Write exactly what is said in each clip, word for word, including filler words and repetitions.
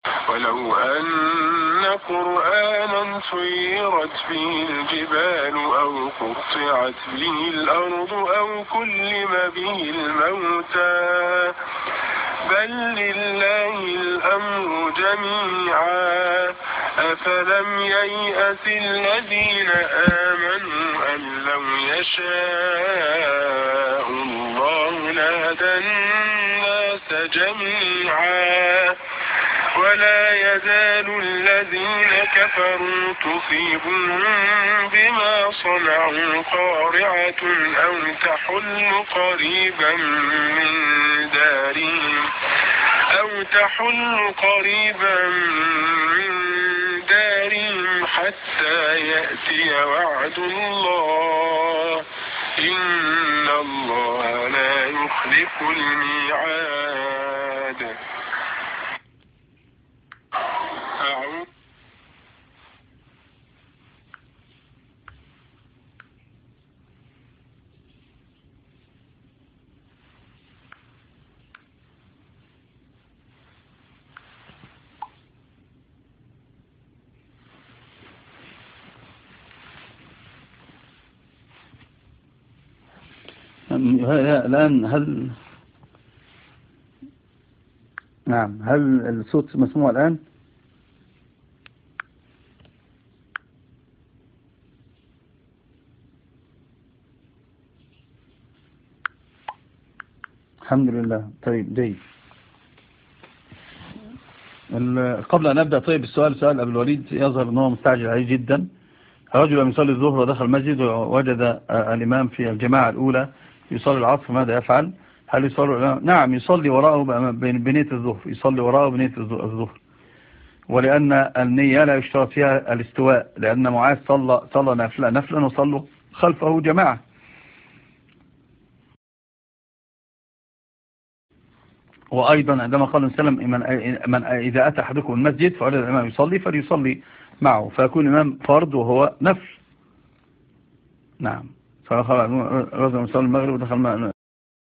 ولو أن قرآنا سيرت به الجبال أو قطعت به الأرض أو كلم به الموتى بل لله الأمر جميعا أفلم ييأس الذين آمنوا أن لو يشاء الله لهدى الناس جميعا ولا يزال الذين كفروا تصيبهم بما صنعوا قارعة أو تحل قريبا من دارهم أو تحل قريبا من دارهم حتى يأتي وعد الله إن الله لا يخلف الميعاد. أعوذ الآن هل نعم هل الصوت مسموع الآن؟ الحمد لله. طيب جيد. قبل أن نبدأ طيب السؤال سؤال أبو الوليد يظهر أنه مستعجل عليه جدا. رجل يصلي الظهر ودخل المسجد ووجد الإمام في الجماعة الأولى يصلي العصر، ماذا يفعل؟ هل يصلي؟ نعم يصلي وراءه بنية الظهر، يصلي وراءه بنية الظهر، ولأن النية لا يشترط فيها الاستواء، لأن معاذ صلى صلى نفلا نفلا وصلوا خلفه جماعة. وأيضا عندما قال النبي من, من إذا أتى أحدكم المسجد فوجد الإمام يصلي فليصلي معه، فيكون الإمام فرض وهو نفل. نعم. فخرج رجل يصلي المغرب ودخل ما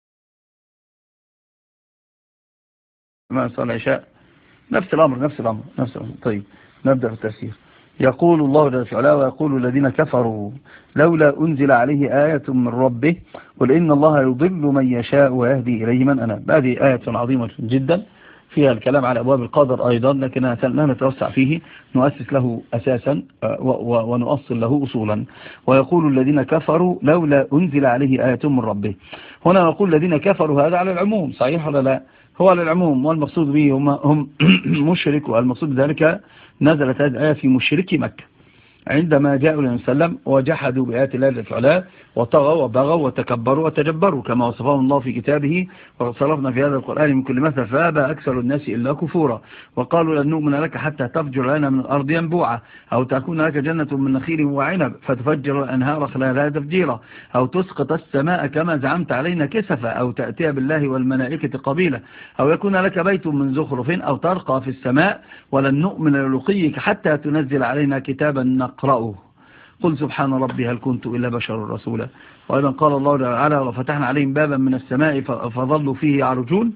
ما صلى العشاء، نفس الأمر نفس الأمر نفس الأمر. طيب نبدأ في التفسير. يقول الله جل وعلا ويقول الذين كفروا لولا أنزل عليه آية من ربه قل إن الله يضل من يشاء ويهدي إليه من أناب. هذه آية عظيمة جدا فيها الكلام على أبواب القدر أيضا، لكننا لا نتوسع فيه، نؤسس له أساسا ونؤصل له أصولا. ويقول الذين كفروا لولا أنزل عليه آية من ربه. هنا نقول الذين كفروا هذا على العموم، صحيح ولا لا؟ هو على العموم، والمقصود به هم, هم مشرك، والمقصود بذلك نزلت هذه الآية في مشركي مكة عندما جاءوا النبي صلى الله عليه وسلم وجحدوا بآيات الله جل وعلا وطغوا وبغوا وتكبروا وتجبروا كما وصفهم الله في كتابه وصرفنا في هذا القرآن من كل مثل فأبى أكثر الناس إلا كفورا وقالوا لن نؤمن لك حتى تفجر لنا من الأرض ينبوعا أو تكون لك جنة من نخيل وعنب فتفجر الأنهار خلالها تفجيرا أو تسقط السماء كما زعمت علينا كسفا أو تأتي بالله والملائكة قبيلا أو يكون لك بيت من زخرف أو ترقى في السماء ولن نؤمن لرقيك حتى تنزل علينا كتابا نقرأه قل سبحان ربي هل كنت إلا بشر رسولا. وأيضا قال الله تعالى وفتحنا عليهم بابا من السماء فظلوا فيه يعرجون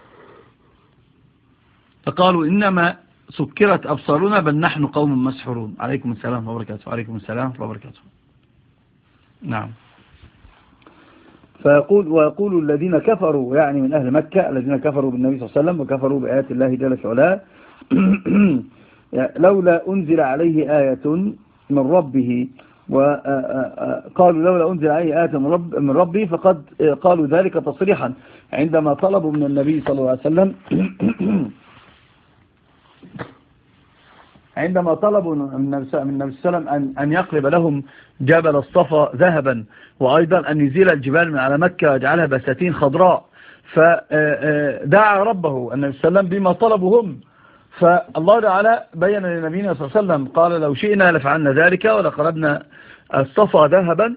فقالوا إنما سكرت أبصارنا بل نحن قوم مسحورون. عليكم السلام وبركاته. عليكم السلام وبركاته. نعم. فيقول ويقول الذين كفروا يعني من أهل مكة الذين كفروا بالنبي صلى الله عليه وسلم وكفروا بآيات الله جل وعلا لولا أنزل عليه آية من ربه وقالوا لولا أنزل عليه آية من, رب من ربه فقد قالوا ذلك تصريحا عندما طلبوا من النبي صلى الله عليه وسلم عندما طلبوا من النبي صلى الله عليه وسلم أن, أن يقلب لهم جبل الصفا ذهبا وأيضا أن يزيل الجبال من على مكة ويجعلها بساتين خضراء فدعا ربه النبي صلى الله عليه وسلم بما طلبوا هم. فالله تعالى بين لنبينا صلى الله عليه وسلم قال لو شئنا لفعلنا ذلك ولقلبنا الصفا ذهبا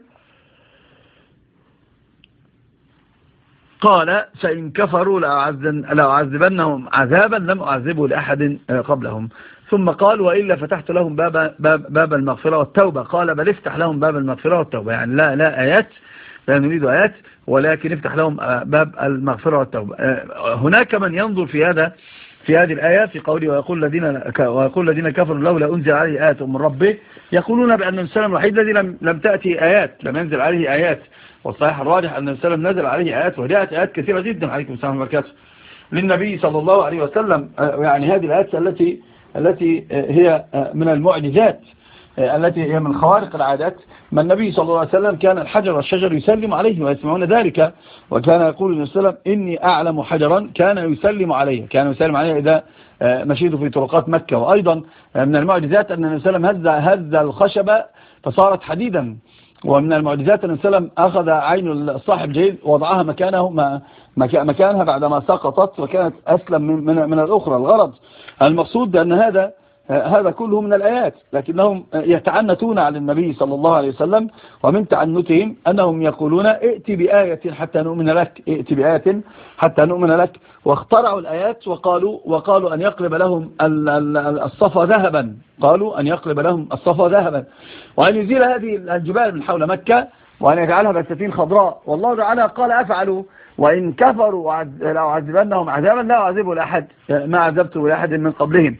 قال فإن كفروا لأعذبنهم عذابا لم أعذبه لأحد قبلهم ثم قال وإلا فتحت لهم باب, باب, باب المغفرة والتوبة قال بل افتح لهم باب المغفرة والتوبة يعني لا, لا آيات لا نريد آيات ولكن افتح لهم باب المغفرة والتوبة. هناك من ينظر في هذا في هذه الآية في قوله ويقول الذين ويقول الذين كفروا لولا أنزل عليه آية من ربه، يقولون بأن الإنسان الوحيد الذي لم لم تأتي آيات، لم ينزل عليه آيات. والصحيح الراجح أن الإنسان نزل عليه آيات، وجاءت آيات كثيرة جدا عليكم السلام وبركاته للنبي صلى الله عليه وسلم. يعني هذه الآيات التي التي هي من المعجزات التي هي من خوارق العادات. ما النبي صلى الله عليه وسلم كان الحجر والشجر يسلم عليه ويسمعون ذلك، وكان يقول النبي صلى الله عليه وسلم إني أعلم حجرا كان يسلم عليه، كان يسلم عليه إذا مشيت في طرقات مكة. وأيضا من المعجزات أن النبي صلى الله عليه وسلم هز هز الخشبة فصارت حديدا. ومن المعجزات أن النبي صلى الله عليه وسلم أخذ عين الصاحب جيد ووضعها مكانه مكانها بعدما سقطت وكانت أسلم من, من, من الأخرى. الغرض المقصود بأن هذا هذا كله من الآيات، لكنهم يتعنتون على النبي صلى الله عليه وسلم، ومن تعنتهم أنهم يقولون ائت بآية حتى نؤمن لك، ائت بآية حتى نؤمن لك. واخترعوا الآيات وقالوا وقالوا أن يقلب لهم الصفا ذهبا، قالوا أن يقلب لهم الصفا ذهبا، وأن يزيل هذه الجبال من حول مكة، وأن يجعلها بساتين خضراء. والله تعالى قال أفعلوا وإن كفروا لأعذبنهم عذابا لا أعذبه لأحد ما عذبته لأحد من قبلهم،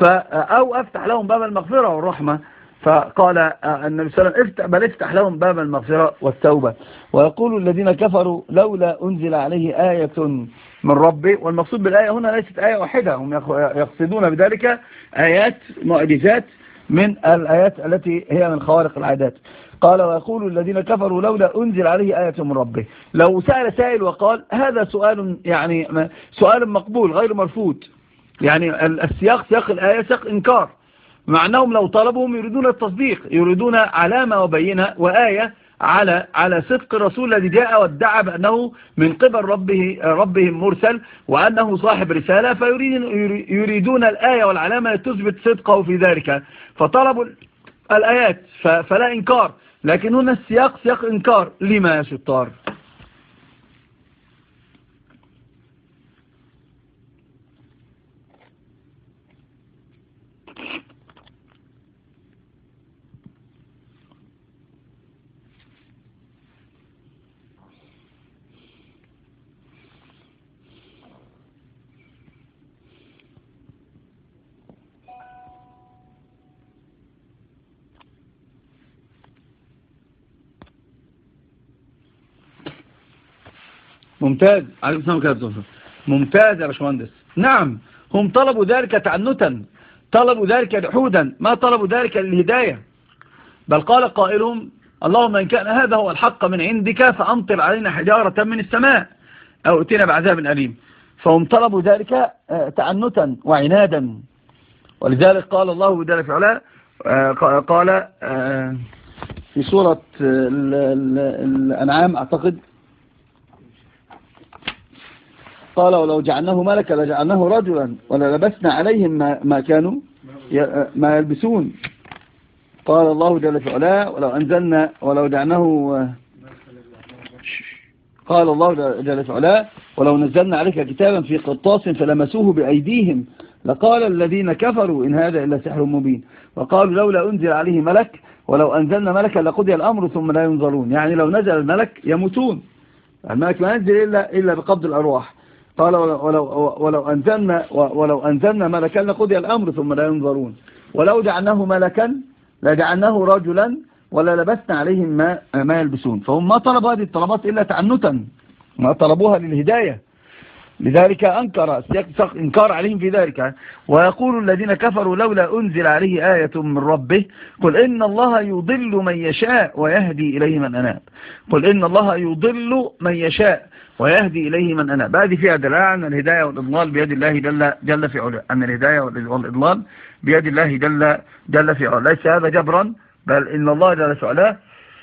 أو أفتح لهم باب المغفرة والرحمة. فقال النبي صلى الله عليه وسلم بل افتح لهم باب المغفرة والتوبة. ويقول الذين كفروا لولا أنزل عليه آية من ربه. والمقصود بالآية هنا ليست آية واحدة، هم يقصدون بذلك آيات معجزات من الآيات التي هي من خوارق العادات. قال ويقول الذين كفروا لولا أنزل عليه آية من ربه. لو سأل سائل وقال هذا سؤال يعني سؤال مقبول غير مرفوض، يعني السياق سياق الآية سياق إنكار، مع أنهم لو طلبهم يريدون التصديق، يريدون علامة وبينة وآية على على صدق الرسول الذي جاء وادعى بأنه من قبل ربه ربهم مرسل وأنه صاحب رسالة، فيريدون الآية والعلامة تثبت صدقه في ذلك، فطلبوا الآيات فلا إنكار. لكن هنا السياق سياق إنكار. لما يا شطار؟ ممتاز. عليكم السلام عليكم. ممتاز يا باشمهندس. نعم، هم طلبوا ذلك تعنتا، طلبوا ذلك جحودا، ما طلبوا ذلك للهداية. بل قال قائلهم اللهم إن كان هذا هو الحق من عندك فأمطر علينا حجارة من السماء أو ائتنا بعذاب أليم. فهم طلبوا ذلك تعنتا وعنادا. ولذلك قال الله جل في علاه قال في سورة الأنعام أعتقد، قال ولو جعلناه ملكا لجعلناه رجلا وللبسنا عليهم ما, ما كانوا ما يلبسون. قال الله جل في علاه ولو أنزلنا ولو جعلناه قال الله جل في علاه ولو نزلنا عليك كتابا في قرطاس فلمسوه بأيديهم لقال الذين كفروا إن هذا إلا سحر مبين. وقالوا لولا أنزل عليه ملك ولو أنزلنا ملكا لقضي الأمر ثم لا ينظرون. يعني لو نزل الملك يموتون، الملك ما ينزل إلا, إلا بقبض الأرواح. قال ولو, ولو, أنزلنا ولو أنزلنا ملكا لقضي الأمر ثم لا ينظرون. ولو جعلناه ملكا لجعلناه رجلا ولا لبسنا عليهم ما, ما يلبسون. فهم ما طلبوا هذه الطلبات إلا تعنتا، ما طلبوها للهداية. لذلك أنكر سياق إنكار عليهم في ذلك. ويقول الذين كفروا لولا أنزل عليه آية من ربه قل إن الله يضل من يشاء ويهدي إليه من أناب. قل إن الله يضل من يشاء ويهدي إليه من أناب. هذه فيها دلالة أن الهداية والإضلال بيد الله جل, جل في علاه، أن الهداية والإضلال بيد الله جل, جل في علاه. ليس هذا جبرا، بل إن الله جل في علاه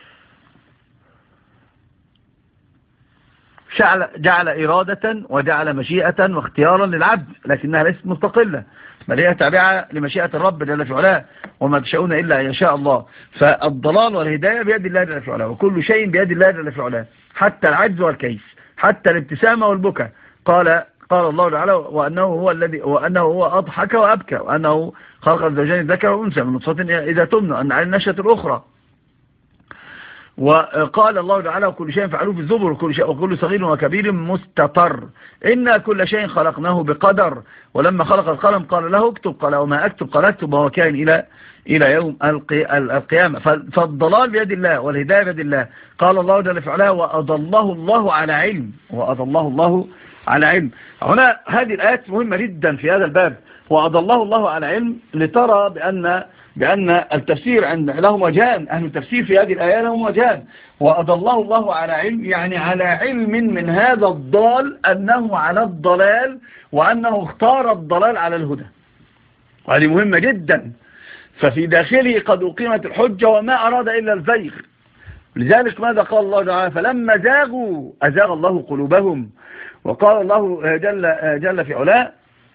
جعل إرادة وجعل مشيئة واختيارا للعبد، لكنها ليست مستقلة، بل هي تابعة لمشيئة الرب جل في علاه، وما تشاءون إلا أن يشاء الله. فالضلال والهداية بيد الله جل في علاه، وكل شيء بيد الله جل في علاه، حتى العجز والكيس، حتى الابتسامة والبكاء. قال قال الله تعالى وأنه هو الذي وأنه هو أضحك وأبكى، وأنه خلق الزوجين الذكر والأنثى من نطفة إذا تمنى أن على النشأة الأخرى. وقال الله تعالى وكل شيء فعلوه في الزبر وكل, شيء وكل صغير وكبير مستطر إن كل شيء خلقناه بقدر ولما خلق القلم قال له اكتب قال وما أكتب قال اكتب وهو كائن إلى إلى يوم القيامة. فالضلال بيد الله والهداية بيد الله. قال الله جل في علاه وأضله الله على علم وأضله الله على علم. هنا هذه الآيات مهمة جدا في هذا الباب. وأضله الله على علم لترى بأن بأن التفسير عند لهم وجهان. أهل التفسير في هذه الآية لهم وجهان. وأضله الله على علم يعني على علم من هذا الضال أنه على الضلال وأنه اختار الضلال على الهدى. وهذه مهمة جدا. ففي داخله قد أقيمت الحجة وما أراد إلا الزيغ. لذلك ماذا قال الله تعالى فلما زاغوا أزاغ الله قلوبهم. وقال الله جل, جل في علاه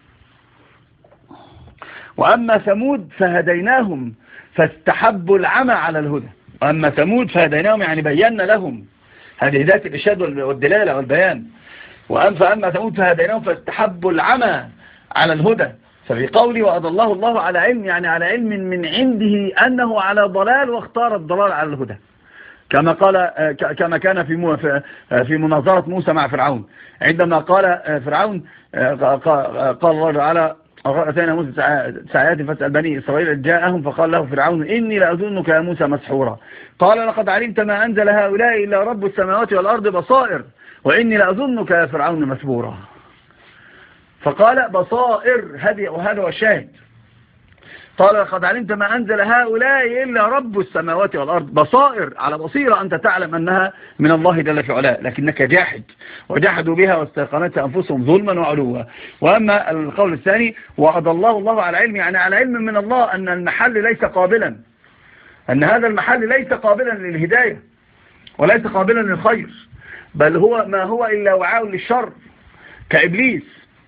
وأما ثمود فهديناهم فاستحبوا العمى على الهدى. وأما ثمود فهديناهم يعني بينا لهم هذه هداية الإرشاد والدلالة والبيان. وأما ثمود فهديناهم فاستحبوا العمى على الهدى. ففي قوله وأضله الله على علم يعني على علم من عنده أنه على ضلال واختار الضلال على الهدى كما قال كما كان في في مناظرة موسى مع فرعون عندما قال فرعون قال الله تعالى أتينا موسى ساعات فاسأل بني إسرائيل جاءهم فقال له فرعون إني لأظنك يا موسى مسحورا قال لقد علمت ما أنزل هؤلاء إلا رب السماوات والأرض بصائر وإني لأظنك يا فرعون مسبورا. فقال بصائر هذه وهذا هو الشاهد. قال لقد علمت ما أنزل هؤلاء إلا رب السماوات والأرض بصائر على بصيرة أنت تعلم أنها من الله جل في علاه لكنك جاحد وجحدوا بها واستيقنتها أنفسهم ظلما وعلوا. وأما القول الثاني وأضله الله على علم يعني على علم من الله أن المحل ليس قابلا أن هذا المحل ليس قابلا للهداية وليس قابلا للخير بل هو ما هو إلا وعاء للشر كإبليس.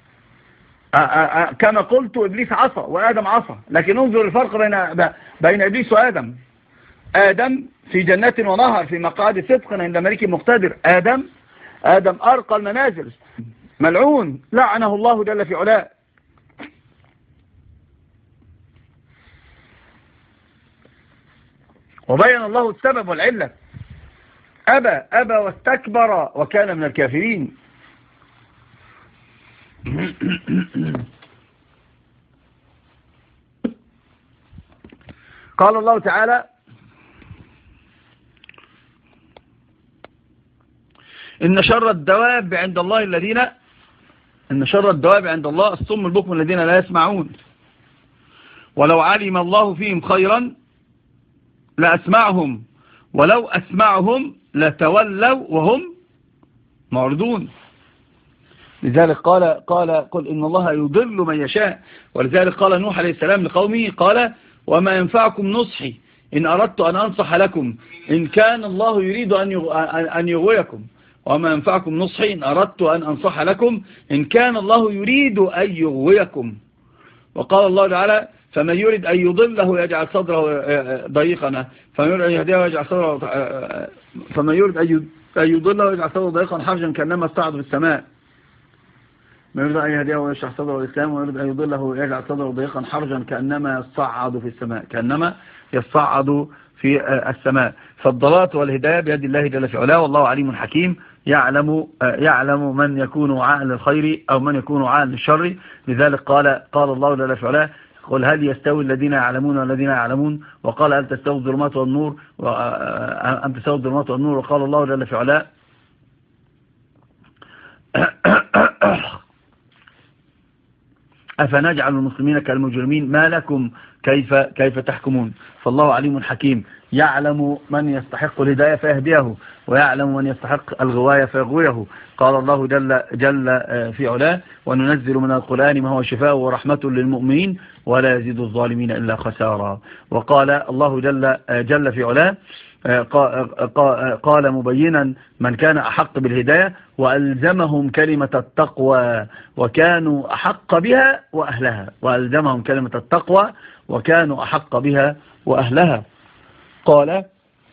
كما قلت إبليس عصى وآدم عصى لكن انظر الفرق بين بين إبليس وآدم. آدم في جنات ونهر في مقعد صدق عند ملك مقتدر. آدم آدم أرقى المنازل ملعون لعنه الله جل في علاه. وبين الله السبب والعلة أبى أبى واستكبر وكان من الكافرين. قال الله تعالى إن شر الدواب عند الله الذين إن شر الدواب عند الله الصم البكم الذين لا يسمعون ولو علم الله فيهم خيرا لأسمعهم ولو أسمعهم لتولوا وهم معرضون. لذلك قال قال قل إن الله يضل من يشاء. ولذلك قال نوح عليه السلام لقومه قال وما ينفعكم نصحي إن أردت أن أنصح لكم إن كان الله يريد أن يغويكم وما ينفعكم نصحي إن أردت أن أنصح لكم إن كان الله يريد أن يغويكم. وقال الله تعالى فمن يريد أن يضله يجعل صدره ضيقا فمن يريد أن يهديه يجعل صدره فمن يريد أن يضله يجعل صدره ضيقا حرجا كأنما استعد في السماء من يريد أن يهديه ويشرح صدره الإسلام ويريد أن يضله يجعل صدره ضيقا حرجا كأنما يصعد في السماء كأنما يصعد في السماء. فالضلالة والهداية بيد الله جل في علاه والله عليم حكيم يعلم يعلم من يكون وعاء للخير أو من يكون وعاء للشر. لذلك قال قال الله جل في علاه قل هل يستوي الذين يعلمون والذين يعلمون وقال هل تستوي الظلمات والنور أم تستوي الظلمات والنور. وقال الله جل في علاه أفنجعل المسلمين كالمجرمين ما لكم كيف كيف تحكمون. فالله عليم حكيم يعلم من يستحق الهداية فيهديه ويعلم من يستحق الغواية فيغويه. قال الله جل, جل في علاه وننزل من القرآن ما هو شفاء ورحمة للمؤمنين ولا يزيد الظالمين إلا خسارا. وقال الله جل, جل في علاه قال مبينا من كان أحق بالهداية وألزمهم كلمة التقوى وكانوا أحق بها وأهلها وألزمهم كلمة التقوى وكانوا أحق بها وأهلها. قال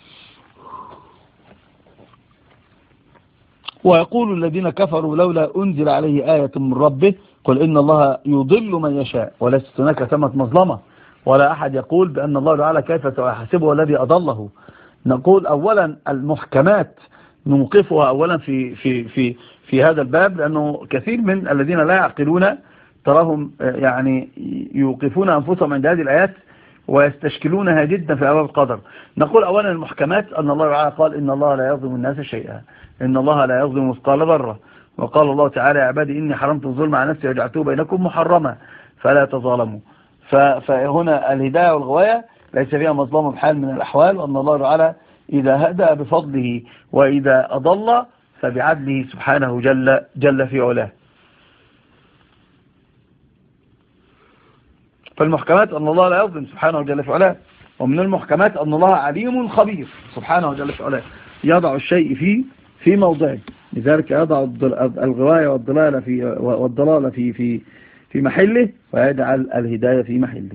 ويقول الذين كفروا لولا أنزل عليه آية من ربه قل إن الله يضل من يشاء وليست هناك ثمة مظلمة ولا أحد يقول بأن الله تعالى كيف سيحاسبه الذي أضله نقول أولا المحكمات نوقفها أولا في, في, في, في هذا الباب، لأنه كثير من الذين لا يعقلون تراهم يعني يوقفون أنفسهم عند هذه الآيات ويستشكلونها جدا في أبواب القدر. نقول أولا المحكمات أن الله تعالى قال إن الله لا يظلم الناس شيئا، إن الله لا يظلم مثقال ذرة، وقال الله تعالى يا عبادي إني حرمت الظلم على نفسي وجعلته بينكم محرما فلا تظالموا. فهنا الهداية والغواية ليس فيها مظلمة بحال من الأحوال، وأن الله تعالى إذا هدى بفضله وإذا أضل فبعدله سبحانه جل, جل في علاه. فالمحكمات أن الله لا يظلم سبحانه جل في علاه، ومن المحكمات أن الله عليم خبير سبحانه جل في علاه، يضع الشيء في في موضعه، لذلك يضع الغواية والضلالة في والضلالة في في في محله، ويجعل الهداية في محله.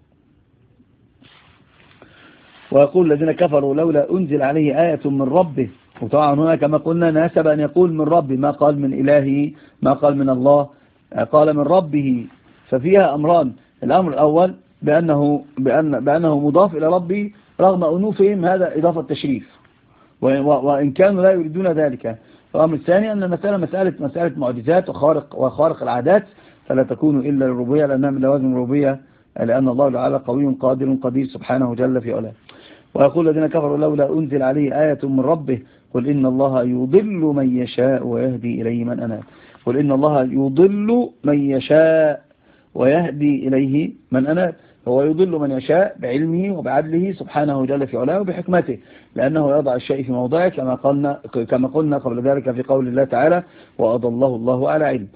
ويقول الذين كفروا لولا أنزل عليه آية من ربه، وطبعا هنا كما قلنا ناسب أن يقول من ربه، ما قال من إلهه، ما قال من الله، قال من ربه. ففيها أمران، الأمر الأول بأنه, بأن بأنه مضاف إلى ربه رغم أنوفهم، هذا إضافة تشريف وإن كانوا لا يريدون ذلك. الأمر الثاني أن المسألة مسألة, مسألة معجزات وخارق, وخارق العادات، فلا تكون إلا للربوبية لأنها من لوازم الربوبية، لأن الله تعالى قوي قادر قدير سبحانه جل في علاه. ويقول الذين كفروا لولا أنزل عليه آية من ربه قل إن الله يضل من يشاء ويهدي إليه من أناب. قل إن الله يضل من يشاء ويهدي إليه من أناب، هو يضل من يشاء بعلمه وبعدله سبحانه جل في علاه وبحكمته، لأنه يضع الشيء في موضعه كما قلنا, كما قلنا قبل ذلك في قول الله تعالى وأضله الله على علم.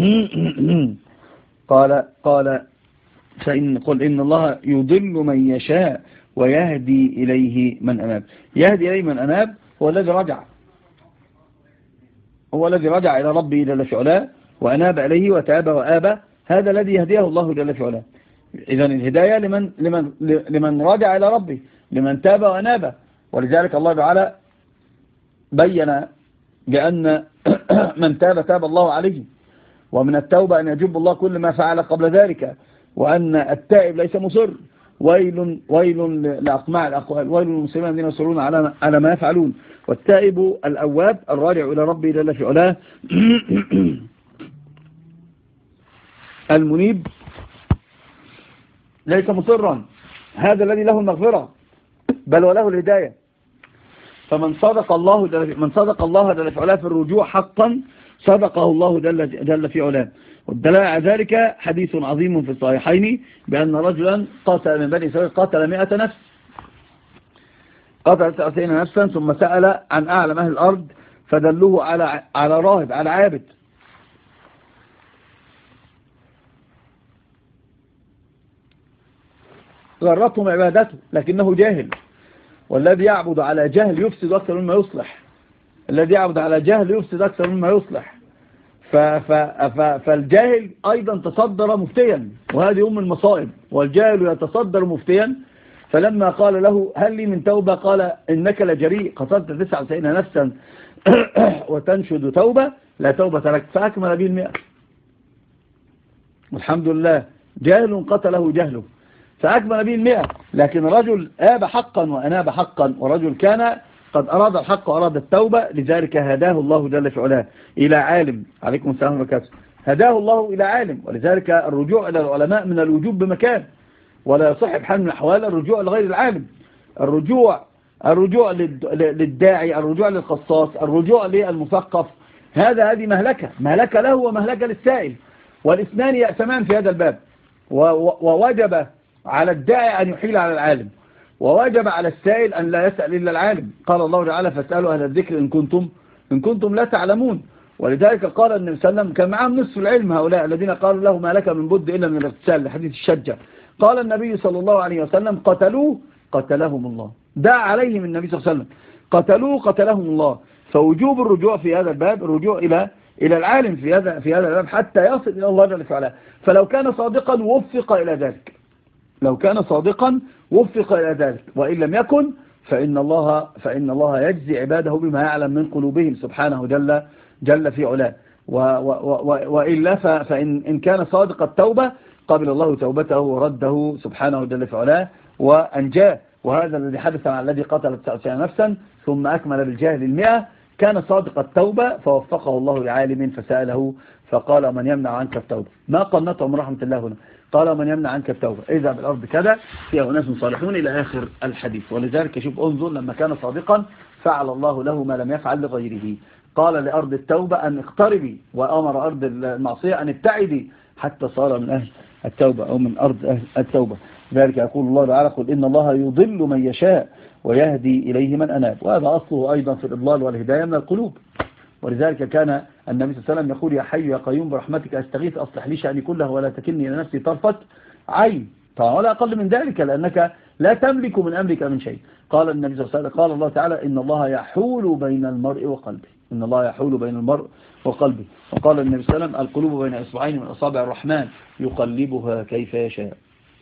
قال قال فإن قل إن الله يضل من يشاء ويهدي إليه من أناب. يهدي إليه من أناب هو الذي رجع، هو الذي رجع إلى ربه جل في علاه وأناب إليه وتاب وآب، هذا الذي يهديه الله جل في علاه. إذن الهداية لمن, لمن, لمن رجع إلى ربه، لمن تاب وأناب. ولذلك الله تعالى بيّن بأن من تاب تاب الله عليه، ومن التوبة أن يجب الله كل ما فعل قبل ذلك، وأن التائب ليس مصر. ويل ويل لأقماع الأقوال، ويل للمسلمين الذين يصرون على على ما يفعلون. والتائب الأواب الراجع إلى ربه جل في علاه المنيب ليس مصرا، هذا الذي له المغفرة بل وله الهداية. فمن صدق الله من صدق الله جل في علاه في الرجوع حقا صدقه الله جل, جل في علاه. والدلالة على ذلك حديث عظيم في الصحيحين بأن رجلا قاتل من بني إسرائيل قاتل مئة نفس، قاتل تسعين نفسا، ثم سأل عن أعلم أهل الأرض فدلوه على على راهب، على عابد. غرتهم عبادته لكنه جاهل، والذي يعبد على جهل يفسد أكثر مما يصلح، الذي يعبد على جهل يفسد أكثر مما يصلح. ف ف ف فالجاهل أيضا تصدر مفتيا، وهذه أم المصائب، والجاهل يتصدر مفتيا. فلما قال له هل لي من توبة قال إنك لجريء، قتلت تسعة وتسعين نفسا وتنشد توبة، لا توبة لك، فأكمل به المئة. والحمد لله جاهل قتله جهله فأكمل به المئة، لكن رجل آب حقا وأناب حقا، ورجل كان قد أراد الحق وأراد التوبة، لذلك هداه الله جل في علاه إلى عالم. عليكم السلام وبركاته. هداه الله إلى عالم، ولذلك الرجوع إلى العلماء من الوجوب بمكان، ولا يصح بحال من الأحوال الرجوع لغير العالم. الرجوع الرجوع للداعي، الرجوع للقصاص، الرجوع للمثقف، هذا هذه مهلكة، مهلكة له ومهلكة للسائل، والاثنان يأثمان في هذا الباب. ووجب على الداعي أن يحيل على العالم، وواجب على السائل أن لا يسأل إلا العالم. قال الله تعالى فاسألوا أهل الذكر إن كنتم, إن كنتم لا تعلمون. ولذلك قال النبي صلى الله عليه وسلم كان معهم نصف العلم هؤلاء الذين قالوا له ما لك من بد إلا من الاغتسال، لحديث الشجة. قال النبي صلى الله عليه وسلم قتلوه قتلهم الله، دعا عليهم النبي صلى الله عليه وسلم، قتلوه قتلهم الله. فوجوب الرجوع في هذا الباب الرجوع إلى إلى العالم في هذا في هذا الباب حتى يصل إلى الله جل وعلا. فلو كان صادقا وفق إلى ذلك، لو كان صادقا وفق إلى ذلك، وإن لم يكن فإن الله فإن الله يجزي عباده بما يعلم من قلوبهم سبحانه جل جل في علاه. وإلا فإن إن كان صادق التوبة قبل الله توبته ورده سبحانه جل في علاه وأنجاه. وهذا الذي حدث مع الذي قتل تسعة وتسعين نفسا ثم أكمل بالجاهل المئة كان صادق التوبة فوفقه الله لعالم فسأله فقال من يمنع عنك التوبة. ما قنطه من رحمة الله هنا، قال من يمنع عنك التوبة إذا بالأرض كذا فيها أناس صالحون إلى آخر الحديث. ولذلك شوف انظر لما كان صادقا فعل الله له ما لم يفعل لغيره. قال لأرض التوبة أن اقتربي وأمر أرض المعصية أن ابتعدي حتى صار من أهل التوبة أو من أرض أهل التوبة. ذلك يقول الله تعالى قل إن الله يضل من يشاء ويهدي إليه من أناب. وهذا أصله أيضا في الإضلال والهداية من القلوب. ولذلك كان النبي صلى الله عليه وسلم يقول يا حي يا قيوم برحمتك أستغيث أصلح لي شأني كله ولا تكلني إلى نفسي طرفة عين. طبعا ولا أقل من ذلك لأنك لا تملك من أمرك من شيء. قال النبي صلى الله عليه وسلم قال الله تعالى إن الله يحول بين المرء وقلبه إن الله يحول بين المرء وقلبه. وقال النبي صلى الله عليه وسلم القلوب بين إصبعين من أصابع الرحمن يقلبها كيف يشاء.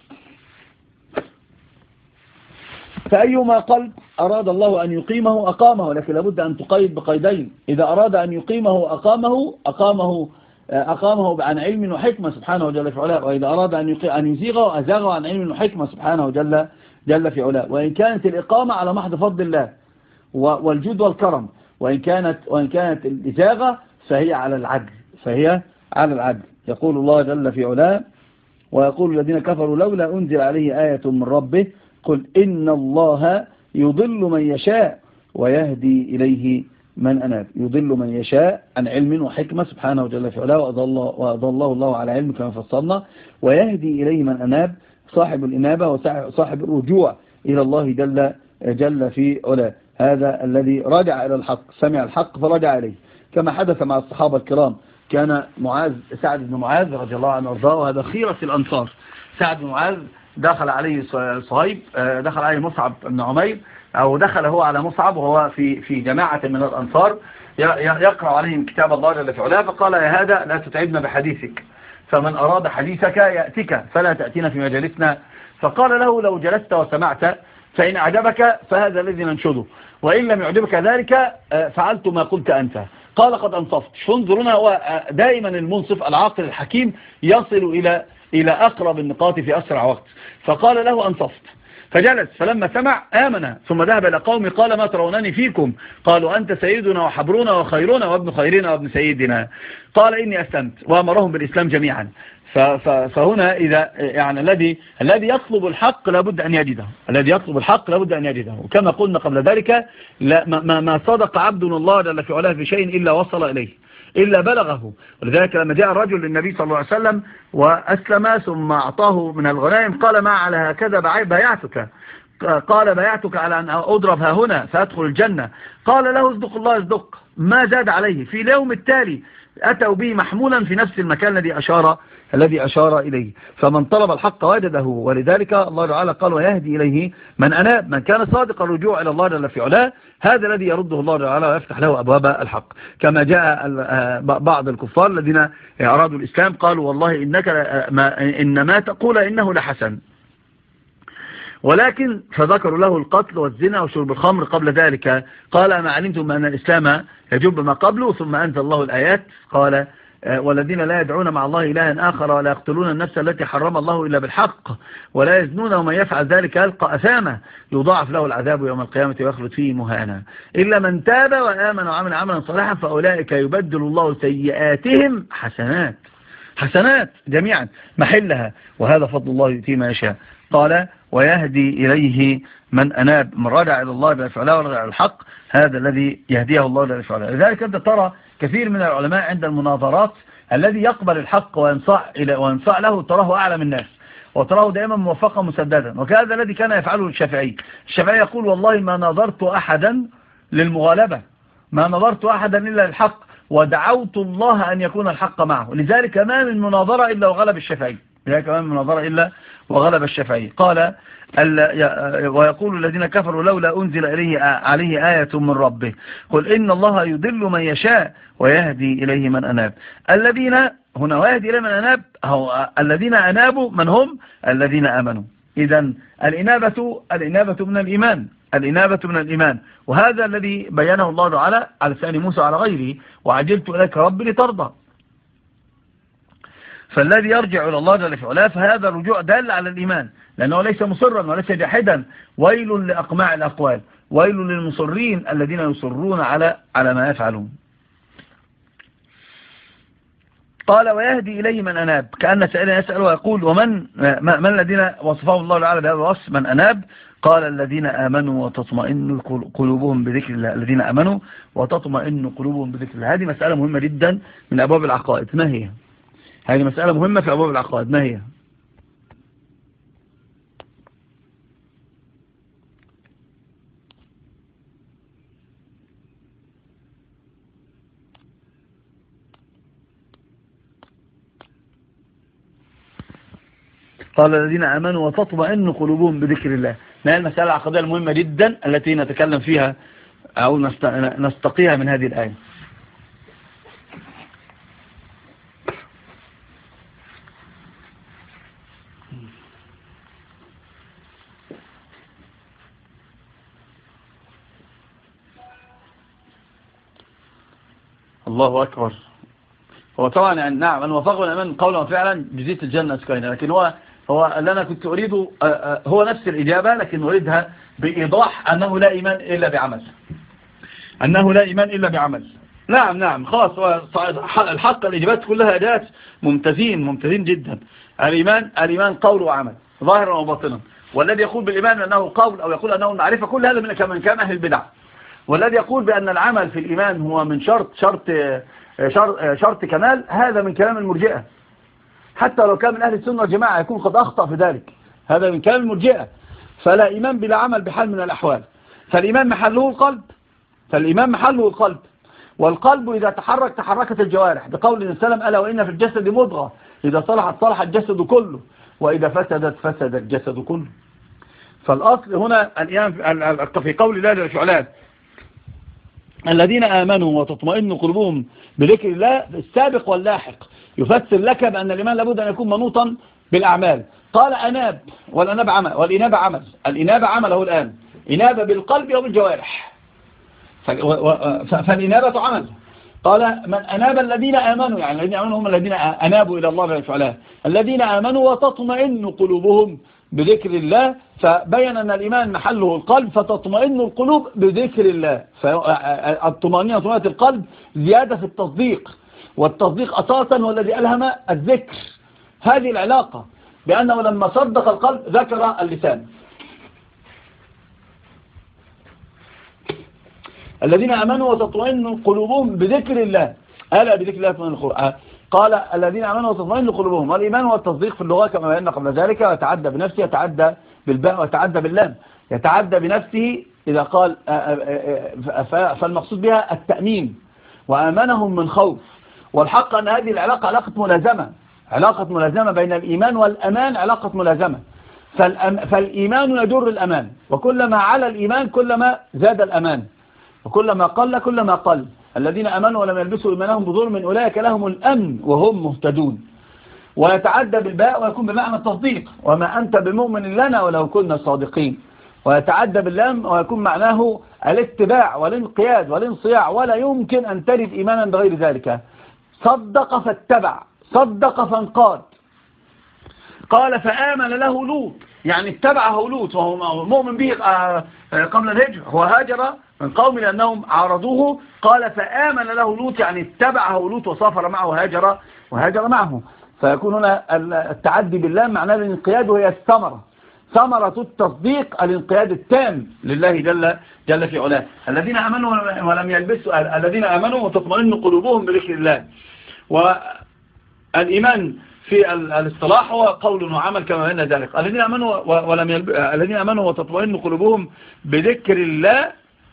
فأيما قلب أراد الله أن يقيمه أقامه، لكن لابد أن تقيد بقيدين. إذا أراد أن يقيمه أقامه أقامه أقامه عن علم وحكمة سبحانه جل في علاه، وإذا أراد أن أن يزيغه أزاغه عن علم وحكمة سبحانه جل جل في علاه. وإن كانت الإقامة على محض فضل الله والجود والكرم، وإن كانت وإن كانت الإزاغة فهي على العدل فهي على العدل. يقول الله جل في علاه ويقول الذين كفروا لولا أنزل عليه آية من ربه قل إن الله يضل من يشاء ويهدي إليه من أناب. يضل من يشاء عن علم وحكمة سبحانه جل في علاه وأضله الله على علم كما فصلنا، ويهدي إليه من أناب صاحب الإنابة وصاحب الرجوع إلى الله جل جل في علاه. هذا الذي رجع إلى الحق سمع الحق فرجع إليه كما حدث مع الصحابة الكرام. كان معاذ سعد بن معاذ رضي الله عنه وارضاه وهذا خيرة الأنصار. سعد بن معاذ دخل عليه صهيب دخل عليه مصعب بن عمير أو دخل هو على مصعب وهو في في جماعة من الأنصار يقرأ عليهم كتاب الله جل في علاه فقال يا هذا لا تتعبنا بحديثك فمن أراد حديثك يأتيك فلا تأتينا في مجالسنا. فقال له لو جلست وسمعت فإن أعجبك فهذا الذي ننشده وإن لم يعجبك ذلك فعلت ما قلت أنت. قال قد أنصفت. فانظرنا هو دائما المنصف العاقل الحكيم يصل إلى إلى أقرب النقاط في أسرع وقت. فقال له أنصفت فجلس فلما سمع آمن ثم ذهب إلى قوم قال ما ترونني فيكم قالوا أنت سيدنا وحبرنا وخيرنا وابن خيرنا وابن سيدنا. قال إني أسلمت وأمرهم بالإسلام جميعا. فهنا إذا يعني الذي الذي يطلب الحق لابد أن يجده الذي يطلب الحق لابد أن يجده. وكما قلنا قبل ذلك لا ما, ما صدق عبدنا الله جل في علاه في شيء إلا وصل إليه إلا بلغه. ولذلك لما جاء الرجل للنبي صلى الله عليه وسلم وأسلم ثم أعطاه من الغنائم قال ما على هكذا بايعتك قال بايعتك على أن أضرب ها هنا فأدخل الجنة. قال له اصدق الله اصدق ما زاد عليه. في اليوم التالي أتوا به محمولا في نفس المكان الذي أشار الذي أشار إليه. فمن طلب الحق وجده. ولذلك الله تعالى قال ويهدي إليه من أناب. من كان صادق الرجوع إلى الله جل في علاه هذا الذي يرده الله تعالى ويفتح له أبواب الحق. كما جاء بعض الكفار الذين أرادوا الإسلام قالوا والله إنك إنما تقول إنه لحسن ولكن فذكروا له القتل والزنا وشرب الخمر قبل ذلك. قال ما علمتم أن الإسلام يجب ما قبله ثم أنزل الله الآيات قال والذين لا يدعون مع الله إلها آخر ولا يقتلون النفس التي حرم الله إلا بالحق ولا يزنون ومن يفعل ذلك يلقى أثاما يضاعف له العذاب يوم القيامة ويخلد فيه مهانا إلا من تاب وآمن وعمل عملا صالحا فأولئك يبدل الله سيئاتهم حسنات حسنات جميعا محلها وهذا فضل الله يؤتيه ما يشاء. قال ويهدي إليه من أناب من رجع إلى الله جل في علاه ورجع إلى الحق هذا الذي يهديه الله جل في علاه. لذلك أنت ترى كثير من العلماء عند المناظرات الذي يقبل الحق وينصاع إلى وينصاع له تراه أعلم الناس وتراه دائما موفقا مسددا. وكذا الذي كان يفعله الشافعي. الشافعي يقول والله ما نظرت أحدا للمغالبة ما نظرت أحدا إلا للحق ودعوت الله أن يكون الحق معه. لذلك ما من مناظرة إلا وغلب الشافعي لذلك ما من مناظرة إلا وغلب الشافعي. قال ويقول الذين كفروا لولا أنزل إليه عليه آية من ربه قل إن الله يضل من يشاء ويهدي إليه من أناب. الذين هنا ويهدي إليه من أناب هو الذين أنابوا من هم الذين آمنوا. إذن الإنابة الإنابة من الإيمان الإنابة من الإيمان وهذا الذي بيانه الله تعالى على لسان موسى على غيره وعجلت إليك ربي لترضى. فالذي يرجع إلى الله جل في علاه فهذا الرجوع دال على الإيمان، لأنه ليس مصرا وليس جاحدا. ويل لأقماع الأقوال، ويل للمصرين الذين يصرون على على ما يفعلون. قال ويهدي إليه من أناب، كأن سائلا يسأل ويقول ومن من الذين وصفهم الله تعالى بهذا الوصف من أناب؟ قال الذين آمنوا وتطمئن قلوبهم بذكر الله، الذين آمنوا وتطمئن قلوبهم بذكر الله. هذه مسألة مهمة جدا من أبواب العقائد. ما هي؟ هذه مسألة مهمة في أبواب العقائد. ما هي؟ قال الذين آمنوا وتطمئن قلوبهم بذكر الله. ما هي المسألة العقدية المهمة جدا التي نتكلم فيها أو نستقيها من هذه الآية؟ الله أكبر. هو طبعا يعني نعم أن وفقه الأمان قولا وفعلا جزيت الجنة سكينة، لكن هو هو اللي أنا كنت أريده هو نفس الإجابة، لكن أريدها بإيضاح أنه لا إيمان إلا بعمل، أنه لا إيمان إلا بعمل. نعم نعم خلاص، الحق الإجابات كلها أداة ممتازين ممتازين جدا. الإيمان الإيمان قول وعمل ظاهرا وباطنا، والذي يقول بالإيمان أنه قول أو يقول أنه معرفة كل هذا من كان أهل البدع، والذي يقول بأن العمل في الإيمان هو من شرط شرط شرط, شرط كمال هذا من كلام المرجئة، حتى لو كان من أهل السنة والجماعة يكون قد أخطأ في ذلك، هذا من كلام المرجئة. فلا إيمان بلا عمل بحال من الأحوال. فالإيمان محله القلب، فالإيمان محله القلب، والقلب إذا تحرك تحركت الجوارح، بقول النبي صلى الله عليه وسلم ألا وإن في الجسد مضغة إذا صلحت صلح الجسد كله وإذا فسدت فسد الجسد كله. فالأصل هنا الإيمان في قول الله جل وعلا الذين آمنوا وتطمئن قلوبهم بذكر الله، السابق واللاحق يفسر لك بأن الإيمان لابد أن يكون منوطا بالأعمال. قال أناب، والأناب عمل، والإنابة عمل. الإنابة عمله الآن إنابة بالقلب وبالجوارح، فالإنابة عمل. قال من أناب الذين آمنوا، يعني الذين آمنوا هم الذين أنابوا إلى الله جل وعلا، الذين آمنوا وتطمئن قلوبهم بذكر الله، فبين أن الإيمان محله القلب، فتطمئن القلوب بذكر الله. فالطمأنينة طمأنينة القلب زيادة في التصديق، والتصديق أساسا هو الذي ألهم الذكر. هذه العلاقة بأنه لما صدق القلب ذكر اللسان. الذين آمنوا وتطمئن قلوبهم بذكر الله، ألا بذكر الله تطمئن القلوب. قال الذين آمنوا وتطمئن قلوبهم، والإيمان والتصديق في اللغة كما بينا قبل ذلك، يتعدى بنفسه، يتعدى بالباء ويتعدى باللام. يتعدى بنفسه إذا قال فالمقصود بها التأمين، وآمنهم من خوف. والحق أن هذه العلاقة علاقة ملازمة، علاقة ملازمة بين الإيمان والأمان، علاقة ملازمة. فالإيمان يجر الأمان، وكلما على الإيمان كلما زاد الأمان، وكلما قل كلما قل. الذين أمنوا ولم يلبسوا إيمانهم بظلم أولئك لهم الأمن وهم مهتدون. ويتعدى بالباء ويكون بمعنى التصديق، وما أنت بمؤمن لنا ولو كنا صادقين. ويتعدى باللام ويكون معناه الاتباع والانقياد والانصياع، ولا يمكن أن ترد إيمانا بغير ذلك. صدق فاتبع، صدق فانقاد. قال فآمن له لوط، يعني اتبعه لوط وهو مؤمن به قبل الهجرة، هو هاجر من قوم لأنهم عارضوه. قال فآمن له لوط، يعني اتبعه لوط وسافر معه وهاجر وهاجر معه. فيكون هنا التعدي بالله معناه الانقياد، وهي الثمرة، ثمرة التصديق الانقياد التام لله جل جل في علاه. الذين آمنوا ولم يلبسوا، الذين آمنوا وتطمئن قلوبهم بذكر الله. والإيمان في الاصطلاح هو قول وعمل كما بينا ذلك. الذين آمنوا ولم يلب... الذين آمنوا وتطمئن قلوبهم بذكر الله،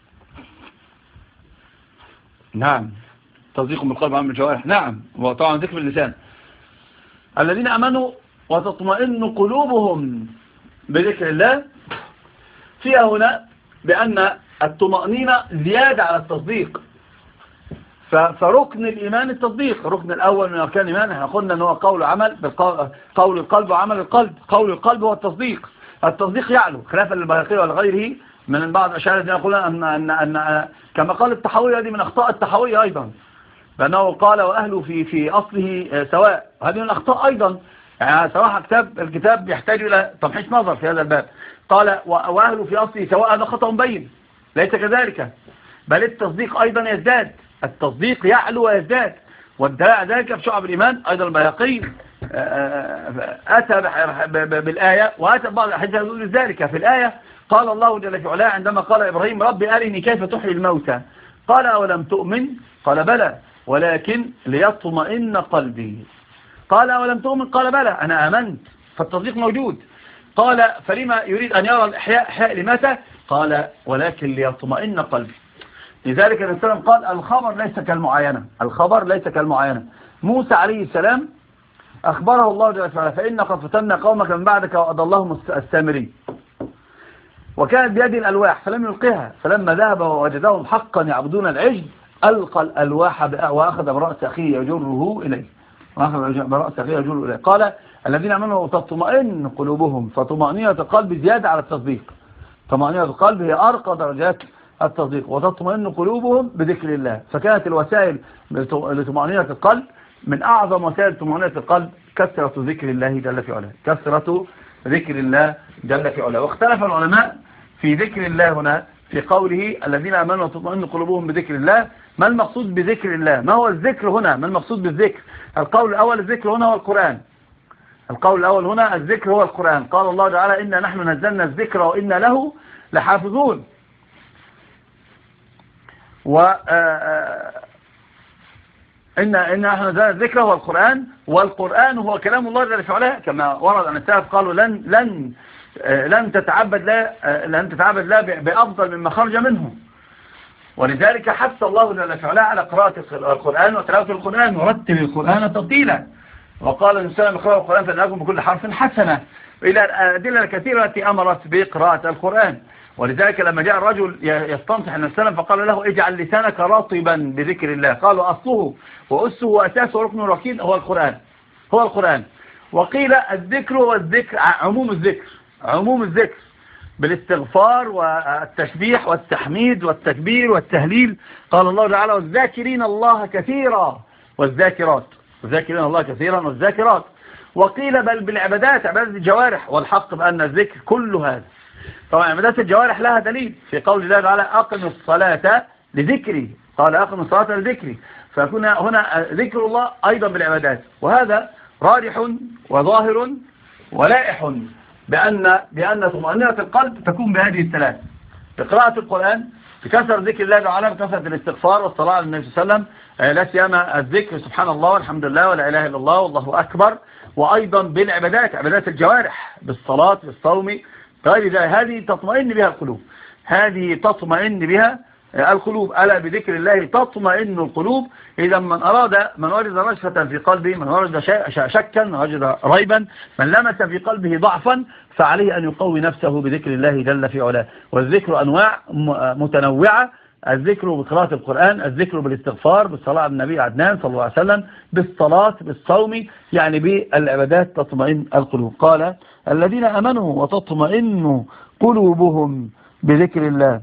نعم تصديق بالقلب وعمل بالجوارح، نعم وطبعا ذكر باللسان. الذين آمنوا وتطمئن قلوبهم بذكر الله، فيها هنا بأن الطمأنينة زيادة على التصديق. فركن الإيمان التصديق، ركن الأول من أركان الإيمان احنا قلنا أنه قول عمل، قول القلب وعمل القلب. قول القلب هو التصديق، التصديق يعلو خلافا للبيهقي ولغيره من بعض الأشاعرة الذين يقولون أن, أن, أن كما قال التحوي، هذه من أخطاء التحوي أيضا، بأنه قال وأهله في في أصله سواء. هذه من الأخطاء أيضا، يعني صراحة كتاب الكتاب يحتاج إلى تمحيص نظر في هذا الباب. قال وأهله في أصله سواء، هذا خطأ مبين، ليس كذلك، بل التصديق أيضا يزداد، التصديق يعلو ويزداد، والدلاء ذلك في شعب الإيمان. أيضا البيهقي أتى بالآية، وأتى بعض الأحاديث يقول ذلك. في الآية قال الله جل في علاه عندما قال إبراهيم رب أرني كيف تحيي الموتى، قال أولم تؤمن، قال بلى ولكن ليطمئن قلبي. قال أولم تؤمن، قال بلى أنا آمنت، فالتصديق موجود. قال فلما يريد أن يرى الإحياء إحياء لمتى، قال ولكن ليطمئن قلبي. لذلك النبي صلى الله عليه وسلم قال الخبر ليس كالمعاينة، الخبر ليس كالمعاينة. موسى عليه السلام أخبره الله جل وعلا فإن قد فتنا قومك من بعدك وأضلهم السامري، وكانت بيده الألواح فلم يلقها، فلما ذهب ووجدهم حقا يعبدون العجل ألقى الألواح وأخذ برأس أخيه يجره إليه، وأخذ برأس أخيه يجره إليه. قال الذين آمنوا تطمئن قلوبهم، فطمأنينة القلب زيادة على التصديق، طمأنينة القلب هي أرقى درجات التصديق، وتطمئن قلوبهم بذكر الله. فكانت الوسائل لطمأنينة القلب من أعظم وسائل طمأنينة القلب كثرة ذكر الله جل في علاه، كثرة ذكر الله جل في علاه. واختلف العلماء في ذكر الله هنا في قوله الذين آمنوا وتطمئن قلوبهم بذكر الله، ما المقصود بذكر الله؟ ما هو الذكر هنا؟ ما المقصود بالذكر؟ القول الأول الذكر هنا هو القرآن، القول الأول هنا الذكر هو القرآن. قال الله تعالى إنا نحن نزلنا الذكر وإنا له لحافظون. و إن إن نحن نزلنا الذكر هو القرآن، والقرآن هو كلام الله جل في علاه، كما ورد عن السلف قالوا لن لن لن تتعبد لا لن تتعبد لا بأفضل مما خرج منه. ولذلك حث الله جل في علاه على قراءة القرآن وتلاوة القرآن، ورتل القرآن ترتيلا، وقال النبي صلى الله عليه وسلم اقرأوا القرآن فإنكم بكل حرف حسنة، إلى الأدلة الكثيرة التي أمرت بقراءة القرآن. ولذلك لما جاء الرجل يستنصح النبي صلى الله عليه وسلم فقال له اجعل لسانك رطبا بذكر الله، قالوا أصله وأسه وأساسه وركن ركين هو القرآن، هو القرآن. وقيل الذكر هو الذكر عموم الذكر، عموم الذكر بالاستغفار والتسبيح والتحميد والتكبير والتهليل. قال الله تعالى والذاكرين الله كثيرا والذاكرات، والذاكرين الله كثيرا والذاكرات. وقيل بل بالعبادات، عبادات الجوارح، والحق بأن الذكر كل هذا. طبعا عبادات الجوارح لها دليل في قول الله تعالى أقم الصلاة لذكري، قال أقم الصلاة لذكري، فيكون هنا ذكر الله أيضا بالعبادات. وهذا راجح وظاهر ولائح بأن بأن طمأنينة القلب تكون بهذه الثلاث: بقراءة القرآن، بكثرة ذكر الله تعالى، بكثرة الاستغفار والصلاة على النبي صلى الله عليه وسلم، لا سيما الذكر سبحان الله والحمد لله ولا إله إلا الله والله أكبر. وأيضا بالعبادات، عبادات الجوارح، بالصلاة بالصوم غير ذلك، هذه تطمئن بها القلوب، هذه تطمئن بها القلوب. ألا بذكر الله تطمئن القلوب. إذا من أراد، من وجد رجفة في قلبه، من وجد شكا، من وجد ريبا، من لمس في قلبه ضعفا، فعليه أن يقوي نفسه بذكر الله جل في علاه. والذكر أنواع متنوعة: الذكر بقراءة القرآن، الذكر بالاستغفار، بالصلاة على النبي عدنان صلى الله عليه وسلم، بالصلاة، بالصوم، يعني بالعبادات تطمئن القلوب. قال الذين آمنوا وتطمئن قلوبهم بذكر الله.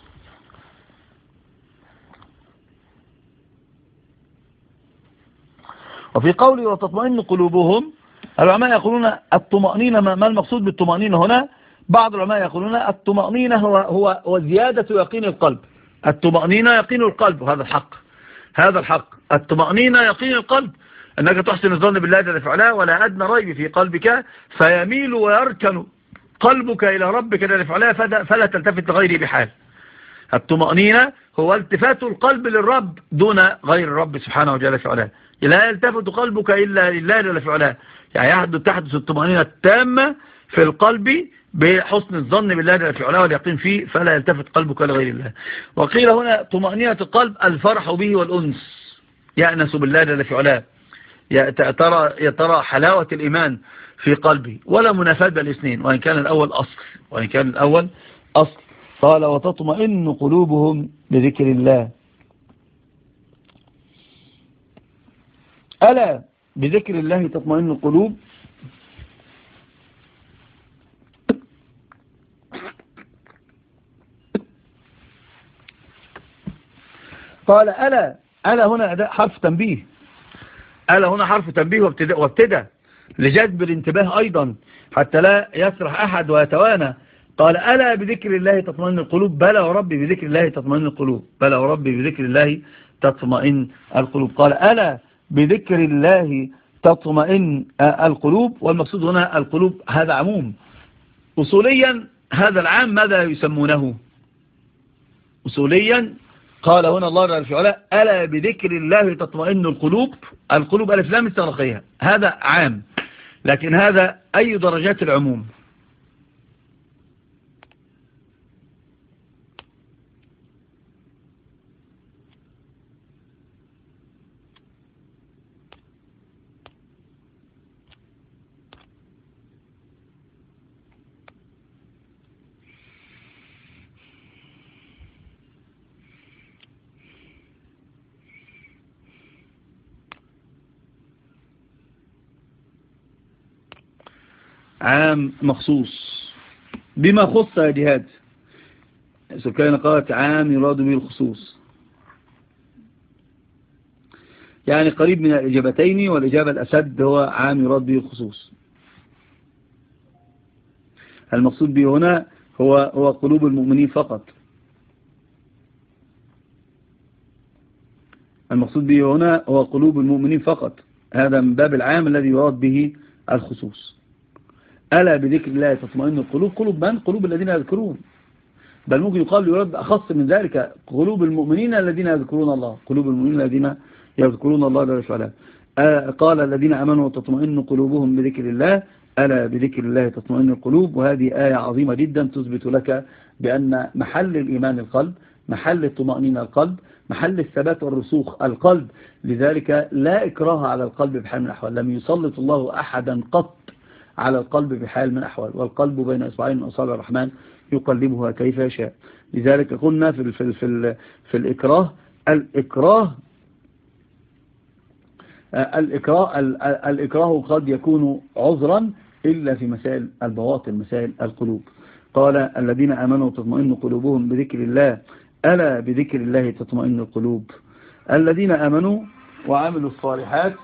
وفي قوله وتطمئن قلوبهم، العلماء يقولون الطمأنينة، ما المقصود بالطمأنينة هنا؟ بعض العلماء يقولون الطمأنينة هو هو هو زيادة يقين القلب. الطمأنينة يقين القلب، وهذا الحق، هذا الحق. الطمأنينة يقين القلب، أنك تحسن الظن بالله جل في علاه ولا أدنى ريب في قلبك، فيميل ويركن قلبك إلى ربك جل في علاه فلا تلتفت لغيره بحال. الطمأنينة هو التفات القلب للرب دون غير الرب سبحانه وجل في علاه، لا يلتفت قلبك إلا لله جل في علاه. يعني تحدث الطمأنينة التامة في القلب بحسن الظن بالله جل في علاه واليقين فيه، فلا يلتفت قلبك لغير الله. وقيل هنا طمأنينة القلب الفرح به والأنس، يأنس بالله جل في علاه، يترى حلاوة الإيمان في قلبه، ولا منافاة بين الاثنين، وإن كان الأول أصل، وإن كان الأول أصل. قال وتطمئن قلوبهم بذكر الله. ألا بذكر الله تطمئن القلوب. قال ألا ألا هنا أداء حرف تنبيه، ألا هنا حرف تنبيه وابتدى, وابتدى لجذب الانتباه أيضا حتى لا يسرح أحد ويتوانى. قال ألا بذكر الله تطمئن القلوب، بلى وربي بذكر الله تطمئن القلوب، بلى وربي بذكر الله تطمئن القلوب. قال ألا بذكر الله تطمئن القلوب، والمقصود هنا القلوب هذا عموم. أصوليا هذا العام ماذا يسمونه؟ أصوليا قال هنا الله جل في علاه ألا بذكر الله تطمئن القلوب، القلوب ألف لام استغرقيها، هذا عام، لكن هذا أي درجات العموم؟ عام مخصوص بما خص يا جهاد، سكان قالت عام يراد به الخصوص، يعني قريب من الإجابتين، والإجابة الأسد هو عام يراد به الخصوص. المقصود به هنا هو هو قلوب المؤمنين فقط، المقصود به هنا هو قلوب المؤمنين فقط، هذا من باب العام الذي يراد به الخصوص. ألا بذكر الله تطمئن القلوب، قلوب من؟ قلوب الذين يذكرون، بل ممكن يقال يراد أخص من ذلك قلوب المؤمنين الذين يذكرون الله، قلوب المؤمنين الذين يذكرون الله جل وعلا. قال الذين آمنوا وتطمئن قلوبهم بذكر الله، ألا بذكر الله تطمئن القلوب. وهذه آية عظيمة جدا تثبت لك بأن محل الإيمان القلب، محل الطمأنينة القلب، محل الثبات والرسوخ القلب، لذلك لا إكراه على القلب بحال من الأحوال. لم يسلط الله أحدا قط على القلب بحال من الأحوال، والقلب بين إصبعين من أصابع الرحمن يقلبها كيف يشاء. لذلك قلنا في في في, في الإكراه الإكراه الإكراه الإكراه قد يكون عذرا إلا في مسائل البواطن، مسائل القلوب. قال الذين آمنوا تطمئن قلوبهم بذكر الله، ألا بذكر الله تطمئن القلوب. الذين آمنوا وعملوا الصالحات،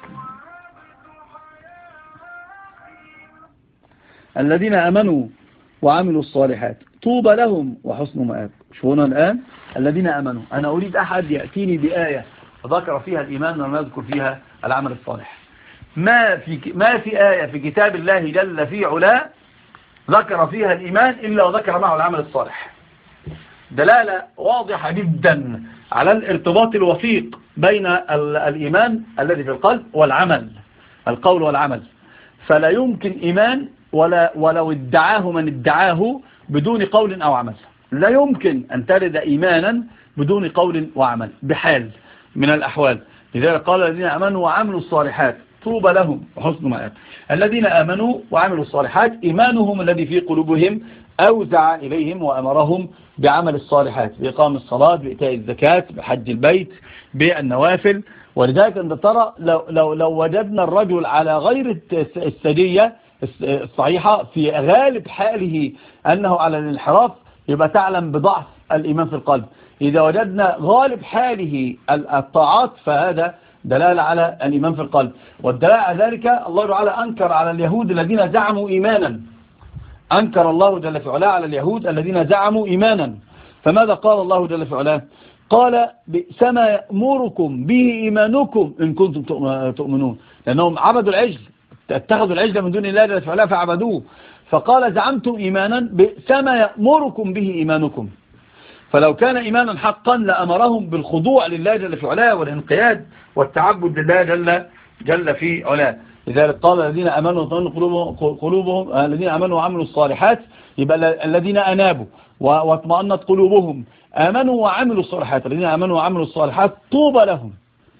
الذين آمنوا وعملوا الصالحات طوبى لهم وحسن مآب. شوفونا الآن الذين آمنوا، أنا أريد أحد يأتيني بآية ذكر فيها الإيمان ولم يذكر فيها العمل الصالح. ما في ما في آية في كتاب الله جل في علاه ذكر فيها الإيمان إلا وذكر معه العمل الصالح. دلالة واضحة جدا على الارتباط الوثيق بين الإيمان الذي في القلب والعمل، القول والعمل. فلا يمكن إيمان ولا ولو ادعاه من ادعاه بدون قول أو عمل، لا يمكن أن ترد إيمانا بدون قول وعمل بحال من الأحوال. لذلك قال الذين آمنوا وعملوا الصالحات طوبى لهم وحسن مآب. الذين آمنوا وعملوا الصالحات إيمانهم الذي في قلوبهم أوزع إليهم وأمرهم بعمل الصالحات، بإقام الصلاة، بإيتاء الزكاة، بحج البيت، بالنوافل. ولذلك أنت ترى لو, لو, لو وجدنا الرجل على غير السجية الصحيحة في غالب حاله أنه على الانحراف، يبقى تعلم بضعف الإيمان في القلب. إذا وجدنا غالب حاله الطاعات فهذا دلالة على الإيمان في القلب. والدلالة على ذلك الله تعالى أنكر على اليهود الذين زعموا إيمانا، أنكر الله جل في علاه على اليهود الذين زعموا إيمانا. فماذا قال الله جل في علاه؟ قال بئس ما يأمركم به إيمانكم إن كنتم تؤمنون، لأنهم عبدوا العجل، اتخذوا العجل من دون الله جل في علاه فعبدوه. فقال زعمتم إيمانا بئس ما يأمركم به إيمانكم. فلو كان إيمانا حقا لأمرهم بالخضوع لله جل في علاه والانقياد والتعبد لله جل, جل في علاه. لذلك قال الذين آمنوا وطمئن قلوبهم, قلوبهم الذين آمنوا وعملوا الصالحات، يبقى الذين أنابوا واطمأنت قلوبهم آمنوا وعملوا الصالحات. الذين آمنوا وعملوا الصالحات طوبى لهم،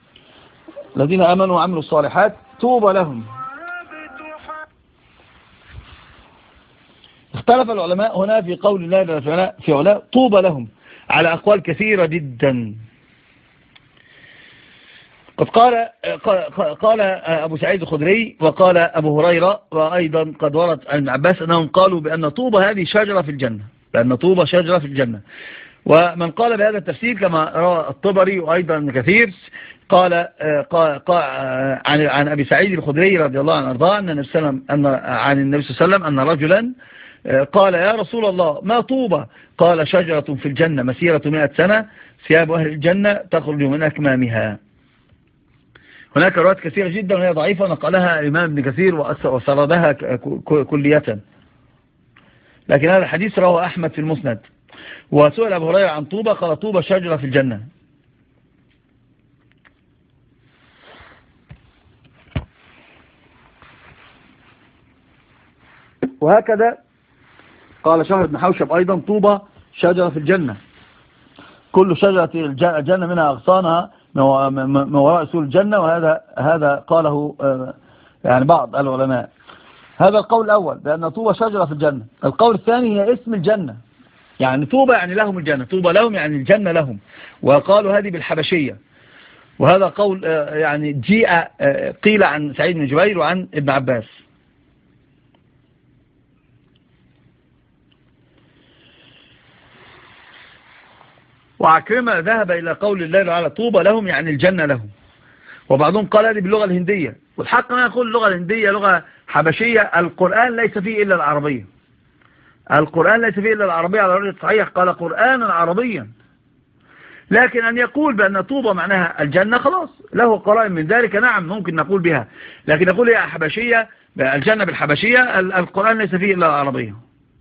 الذين آمنوا وعملوا الصالحات طوبى لهم. اختلف العلماء هنا في قول الله جل في علاه طوبى لهم على أقوال كثيرة جدا. قد قال قال أبو سعيد الخدري وقال أبو هريرة، وأيضا قد ورد عن ابن عباس أنهم قالوا بأن طوبى هذه شجرة في الجنة، بأن طوبى شجرة في الجنة. ومن قال بهذا التفسير كما روى الطبري وأيضا ابن كثير قال, قال, قال عن, عن أبي سعيد الخدري رضي الله عنه أرضاه أن النبي صلى الله عليه وسلم أن عن النبي صلى الله عليه وسلم أن رجلا قال يا رسول الله ما طوبى؟ قال شجرة في الجنة مسيرة مئة سنة ثياب أهل الجنة تخرج من أكمامها. هناك روايات كثيرة جدا وهي ضعيفة نقلها الإمام ابن كثير وسردها كلية، لكن هذا الحديث رواه أحمد في المسند. وسئل أبو هريرة عن طوبى قال طوبى شجرة في الجنة. وهكذا قال شهر بن حوشب أيضا طوبى شجرة في الجنة، كل شجرة الجنة منها أغصانها من وراء سور الجنة. وهذا هذا قاله يعني بعض العلماء. هذا القول الأول بأن طوبى شجرة في الجنة. القول الثاني هي اسم الجنة، يعني طوبى يعني لهم الجنة، طوبى لهم يعني الجنة لهم، وقالوا هذه بالحبشية. وهذا قول يعني جيء قيل عن سعيد بن جبير وعن ابن عباس. وعكرمة ذهب إلى قول الله تعالى طوبى لهم يعني الجنة لهم، وبعضهم قال هذه باللغة الهندية. والحق ما يقول اللغة الهندية لغة حبشية، القرآن ليس فيه إلا العربية، القرآن ليس فيه إلا العربية على الرجل الصحيح، قال قرآنا عربيا. لكن أن يقول بأن طوبى معناها الجنة خلاص له قرائن من ذلك، نعم ممكن نقول بها، لكن نقول هي حبشية الجنة بالحبشية، القرآن ليس فيه إلا العربية.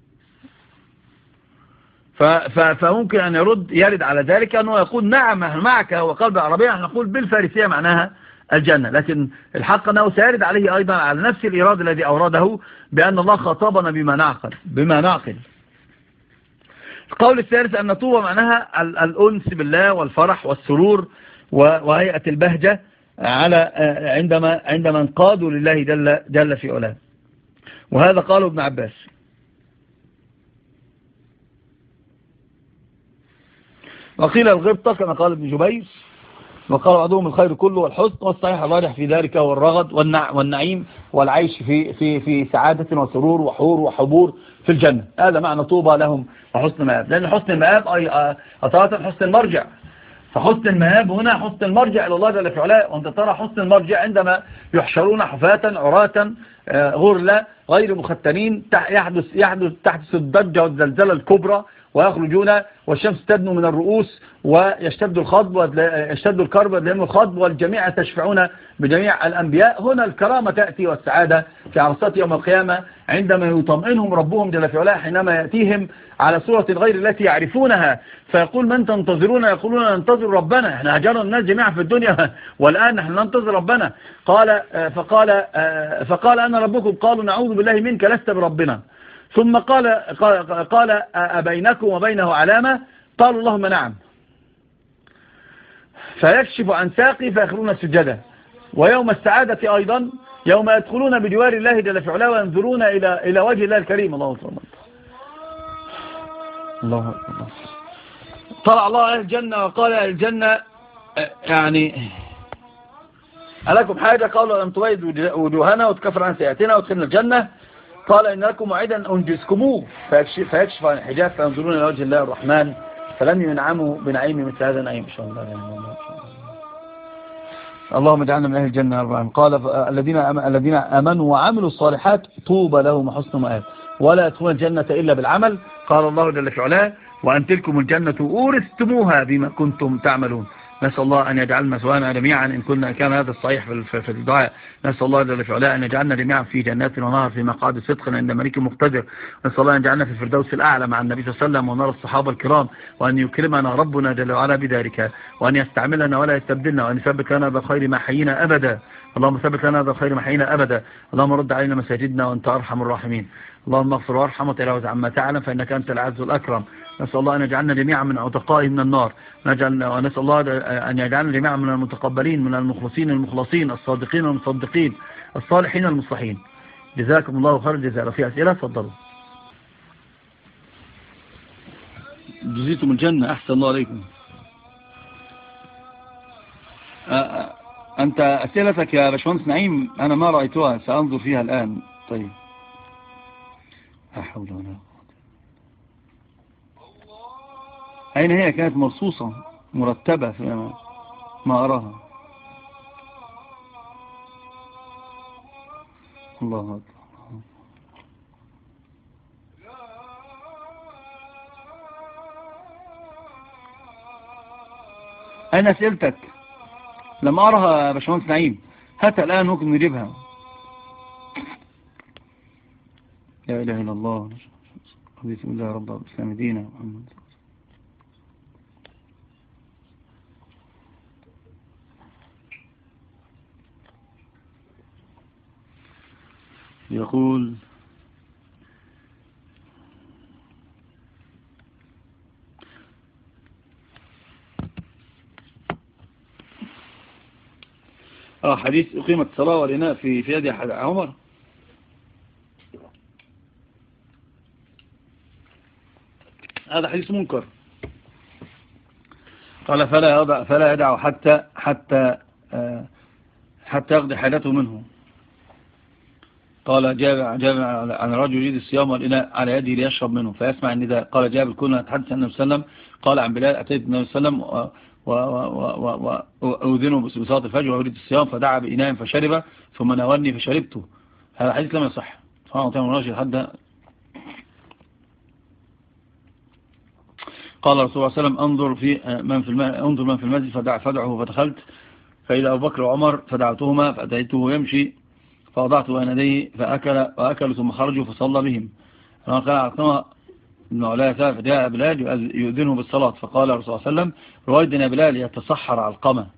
فممكن أن يرد يرد على ذلك أنه يقول نعم معك وقال بالعربية، نحن نقول بالفارسية معناها الجنة، لكن الحق أنه سيرد عليه أيضا على نفس الإرادة الذي أورده بأن الله خاطبنا بما نعقل بما نعقل. القول الثالث أن طوبى معناها الأنس بالله والفرح والسرور وهيئة البهجة على عندما عندما انقادوا لله جل, جل في علاه. وهذا قاله ابن عباس. وقيل الغبطة كما قال ابن جبير، وقال بعضهم الخير كله والحسن، والصحيح الراجح في ذلك هو الرغد والنعيم والعيش في في في سعادة وسرور وحور وحبور في الجنة. هذا معنى طوبى لهم وحسن مآب، لأن حسن المآب أطاعة حسن المرجع، فحسن المآب هنا حسن المرجع إلى الله جل في علاه. وأنت ترى حسن المرجع عندما يحشرون حفاة عراة غرلا غير مختنين، يحدث يحدث تحدث الضجة والزلزلة الكبرى، ويخرجون والشمس تدنو من الرؤوس ويشتد الخضب ويشتد الكرب ويدلهم الخضب، والجميع تشفعون بجميع الأنبياء. هنا الكرامة تأتي والسعادة في عرصات يوم القيامة عندما يطمئنهم ربهم جل في علاه حينما يأتيهم على صورة غير التي يعرفونها، فيقول من تنتظرون؟ يقولون ننتظر ربنا، احنا هجرنا الناس جميعا في الدنيا والآن نحن ننتظر ربنا. قال فقال فقال أنا ربكم، قالوا نعوذ بالله منك لست بربنا. ثم قال قال, قال أبينكم وبينه علامة؟ قالوا اللهم نعم. فيكشف عن ساقي فيخرون سجدا. ويوم السعادة أيضا يوم يدخلون بجوار الله جل في علاه وينظرون إلى إلى وجه الله الكريم. الله أكبر الله أكبر. طلع الله أهل الجنة وقال أهل الجنة يعني ألكم حاجة؟ قالوا أن تبيض وجوهنا وتكفر عن سيئاتنا وتدخلنا الجنة. قال إن لكم موعدا أنجزكموه، فيكشف, فيكشف عن الحجاب فينظرون إلى وجه الله الرحمن فلن ينعموا بنعيم مثل هذا النعيم إن شاء الله. اللهم اجعلنا من أهل الجنة أربعين. قال الذين الذين آمنوا وعملوا الصالحات طوبى لهم وحسن مآب ولا يدخلون الجنة إلا بالعمل. قال الله جل في علاه وأن تلكم الجنة أورثتموها بما كنتم تعملون. نسأل الله أن يجعل مثوانا جميعا إن كنا كان هذا الصحيح في الدعاء. نسأل الله جل في علاه أن يجعلنا جميعا في جنات ونهر في مقعد صدق عند ملك مقتدر. نسأل الله أن يجعلنا في الفردوس الأعلى مع النبي صلى الله عليه وسلم ونرى الصحابة الكرام، وأن يكرمنا ربنا جل وعلا بذلك، وأن يستعملنا ولا يستبدلنا، وأن يثبت لنا بخير ما حيينا أبدا. اللهم ثبت لنا بخير ما حيينا أبدا. اللهم رد علينا مساجدنا وأنت أرحم الراحمين. اللهم اغفر وارحم وتجاوز عما تعلم فإنك أنت العز الأكرم. نسأل الله أن يجعلنا جميعا من عتقائه من النار، ونسأل الله أن يجعلنا جميعا من المتقبلين من المخلصين المخلصين الصادقين المصدقين الصالحين المصلحين. جزاكم الله خير الجزاء. في أسئلة؟ تفضلوا. جزيتم الجنة. أحسن الله عليكم. أنت أسئلتك يا باشمهندس نعيم أنا ما رأيتها، سأنظر فيها الآن. طيب لا حول ولا قوة. أين هي؟ كانت مرصوصة مرتبة في ما أراها. الله أكبر. أين أسئلتك؟ لما أراها يا باشمهندس نعيم، هاتها الآن ممكن نجيبها. لا إله إلا الله، بسم الله رب الإسلام دينا محمد. يقول اه حديث أقيمت الصلاة والإناء في في يد عمر. هذا حديث منكر. قال فلا يدع فلا يدع حتى حتى آه حتى يقضي حاجته منه. قال جابر جابر عن رجل يريد الصيام والإناء على يده ليشرب منه فيسمع النداء. قال جابر كنا نتحدث عن النبي صلى الله عليه وسلم. قال عن بلال أتيت النبي صلى الله عليه وسلم وأذنه بصلاة الفجر وأريد الصيام فدعا بإناء فشرب ثم ناولني فشربته. هذا حديث لم يصح. حد قال رسول الله صلى الله عليه وسلم انظر في من في انظر من في المسجد فدع فدعه فدخلت فإذا أبو بكر وعمر فدعتهما فأتيته يمشي فوضعت بين يديه فأكل وأكلوا ثم خرجوا فصلى بهم. لما قال عقنوا ابن علاء فجاء بلال يؤذنه بالصلاة فقال رسول الله صلى الله عليه وسلم رويدنا بلال يتصحر علقمة.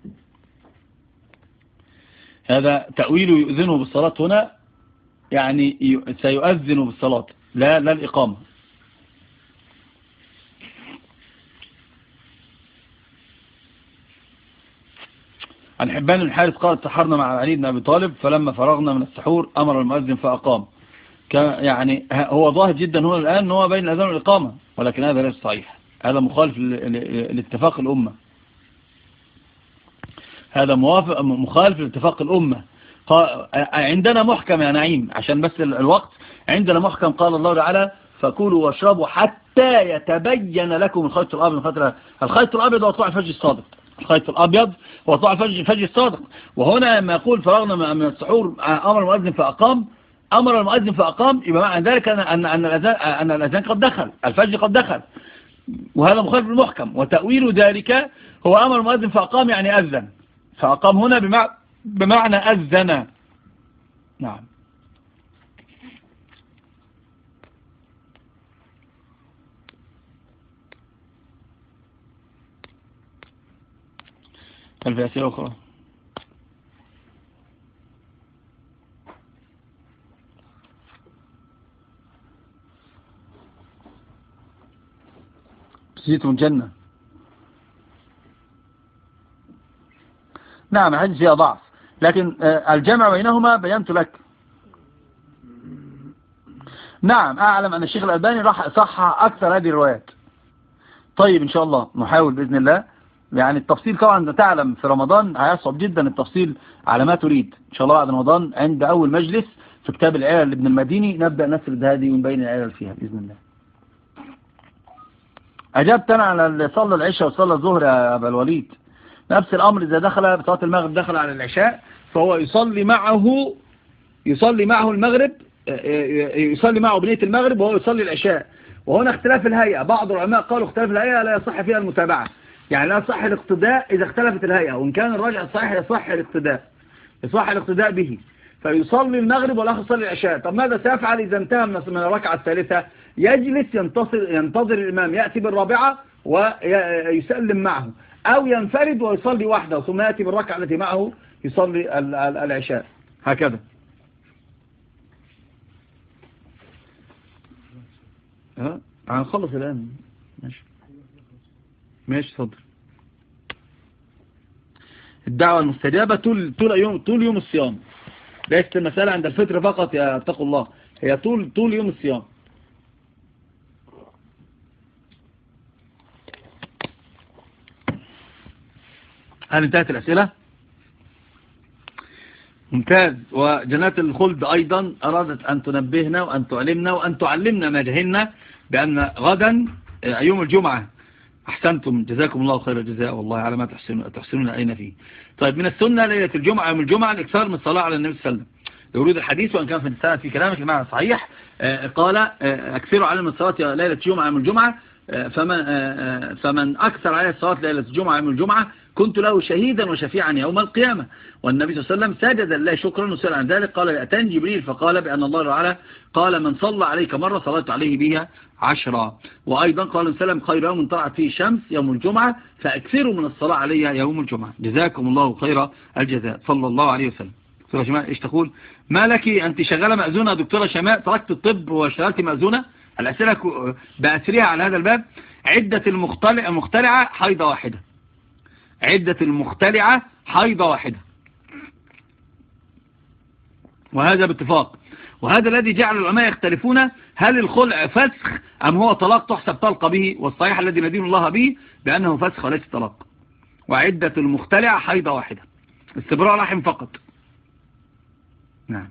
هذا تأويل يؤذنه بالصلاة هنا يعني سيؤذن بالصلاة لا لا الإقامة. عن حبان بن الحارث قال تحرنا مع علي بن أبي طالب فلما فرغنا من السحور أمر المؤذن فأقام. يعني هو ظاهر جدا هنا الآن هو بين الأذان والإقامة ولكن هذا ليس صحيح. هذا مخالف لاتفاق الأمة. هذا موافق مخالف لاتفاق الأمة. عندنا محكم يا نعيم عشان بس الوقت. عندنا محكم قال الله تعالى فكلوا واشربوا حتى يتبين لكم الخيط الأبيض من الخيط الخيط الأبيض هو طلوع الفجر الصادق. الخيط الأبيض هو طلوع الفجر الفجر الصادق. وهنا لما يقول فرغنا من السحور أمر المؤذن فأقام أمر المؤذن فأقام يبقى معنى ذلك أن أن أن الأذان أن الأذان قد دخل الفجر قد دخل. وهذا مخالف للمحكم. وتأويل ذلك هو أمر المؤذن فأقام يعني أذن فأقام هنا بمعنى بمعنى أذن. نعم. هل في أسئلة أخرى؟ زيت من جنة. نعم هذه فيها ضعف لكن الجمع بينهما بينت لك. نعم أعلم أن الشيخ الألباني راح صح أكثر هذه الروايات. طيب إن شاء الله نحاول بإذن الله. يعني التفصيل طبعا تعلم في رمضان هيصعب جدا التفصيل على ما تريد. إن شاء الله بعد رمضان عند أول مجلس في كتاب العلل لابن المديني نبدأ نسرد هذه من بين العلل فيها بإذن الله. أجبت أنا على اللي صلى العشاء وصلى الظهر يا أبا الوليد. نفس الأمر إذا دخل بصلاة المغرب دخل على العشاء فهو يصلي معه يصلي معه المغرب يصلي معه بنية المغرب وهو يصلي العشاء. وهنا اختلاف الهيئة. بعض العلماء قالوا اختلاف الهيئة لا يصح فيها المتابعة. يعني لا يصح الاقتداء إذا اختلفت الهيئة وإن كان الراجع الصحيح يصح الاقتداء يصح الاقتداء به. فيصلي المغرب والآخر يصلي العشاء. طب ماذا سيفعل إذا انتهى من الركعة الثالثة؟ يجلس ينتصر ينتظر الإمام يأتي بالرابعة ويسلم معه أو ينفرد ويصلي وحده ثم يأتي بالركعة التي معه يصلي العشاء هكذا. ها هنخلص الآن. ماشي ماشي صدر. الدعوة المستجابة طول طول يوم طول يوم الصيام. ليست المسألة عند الفطر فقط يا اتقوا الله. هي طول طول يوم الصيام. هل انتهت الأسئلة؟ ممتاز. وجنات الخلد أيضا أرادت أن تنبهنا وأن تعلمنا وأن تعلمنا ما جهلنا بأن غدا يوم الجمعة أحسنتم، جزاكم الله خير الجزاء، والله على ما تحسنون تحسنون أين فيه. طيب من السنة ليلة الجمعة يوم الجمعة الإكثار من الصلاة على النبي صلى الله عليه وسلم. يورد الحديث وأن كان في السنة في كلامك المعنى صحيح، قال أكثروا على من الصلاة ليلة الجمعة يوم الجمعة، فمن فمن أكثر عليه الصلاة ليلة الجمعة يوم الجمعة كنت له شهيدا وشفيعا يوم القيامة. والنبي صلى الله عليه وسلم سجد لله شكرا وسأل عن ذلك، قال أتاني جبريل فقال بأن الله تعالى قال من صلى عليك مرة صليت عليه بها عشرة. وأيضا قال وسلم خير يوم طلعت فيه الشمس يوم الجمعة فأكثروا من الصلاة عليها يوم الجمعة. جزاكم الله خير الجزاء صلى الله عليه وسلم. دكتورة شماء ايش تقول؟ ما لك أنت شغالة مأذونة دكتورة شماء، تركت الطب واشتغلت مأذونة؟ الأسئلة بأسرها على هذا الباب. عدة المختلعة مختلعة حيضة واحدة، عدة المختلعة حيضة واحدة، وهذا باتفاق. وهذا الذي جعل العلماء يختلفون هل الخلع فسخ أم هو طلاق تحسب طلقة به، والصحيح الذي ندين الله به بأنه فسخ وليس طلاق. وعدة المختلعة حيضة واحدة، استبراء رحم فقط. نعم.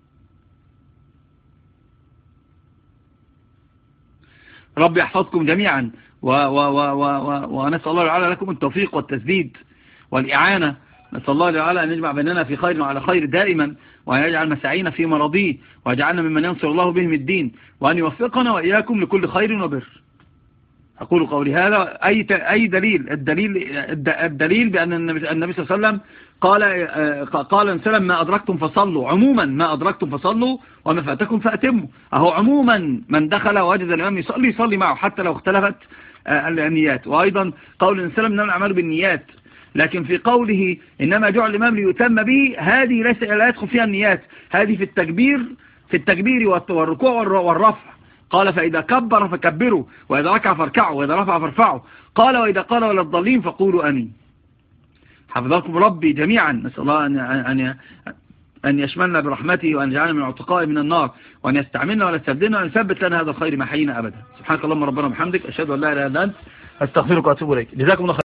رب يحفظكم جميعا و و و و و ونسأل الله تعالى لكم التوفيق والتسديد والإعانة. نسأل الله تعالى أن يجمع بيننا في خير وعلى خير دائما، وأن يجعل مساعينا في مرضيه، ويجعلنا ممن ينصر الله بهم الدين، وأن يوفقنا وإياكم لكل خير وبر. أقول قولي هذا. أي أي دليل الدليل الدليل بأن النبي صلى الله عليه وسلم قال قال وسلم ما أدركتم فصلوا، عموما ما أدركتم فصلوا وما فاتكم فأتموا. أهو عموما من دخل وجد الإمام يصلي يصلي معه حتى لو اختلفت النيات. وأيضا قول النبي صلى الله عليه وسلم إنما الأعمال بالنيات، لكن في قوله إنما جعل الإمام ليتم به هذه ليس لا يدخل فيها النيات، هذه في التكبير في التكبير والركوع والرفع. قال فإذا كبر فكبروا، وإذا ركع فاركعوا، وإذا رفع فارفعوا. قال وإذا قال ولا الضالين فقولوا آمين. حفظكم ربي جميعا. نسأل الله أن أن أن يشملنا برحمته، وأن يجعلنا من عتقاء من النار، وأن يستعملنا ولا يستبدلنا، وأن يثبت لنا هذا الخير ما حيينا أبدا. سبحانك اللهم ربنا وبحمدك، أشهد أن لا إله إلا أنت، أستغفرك وأتوب إليك. جزاكم الله خير.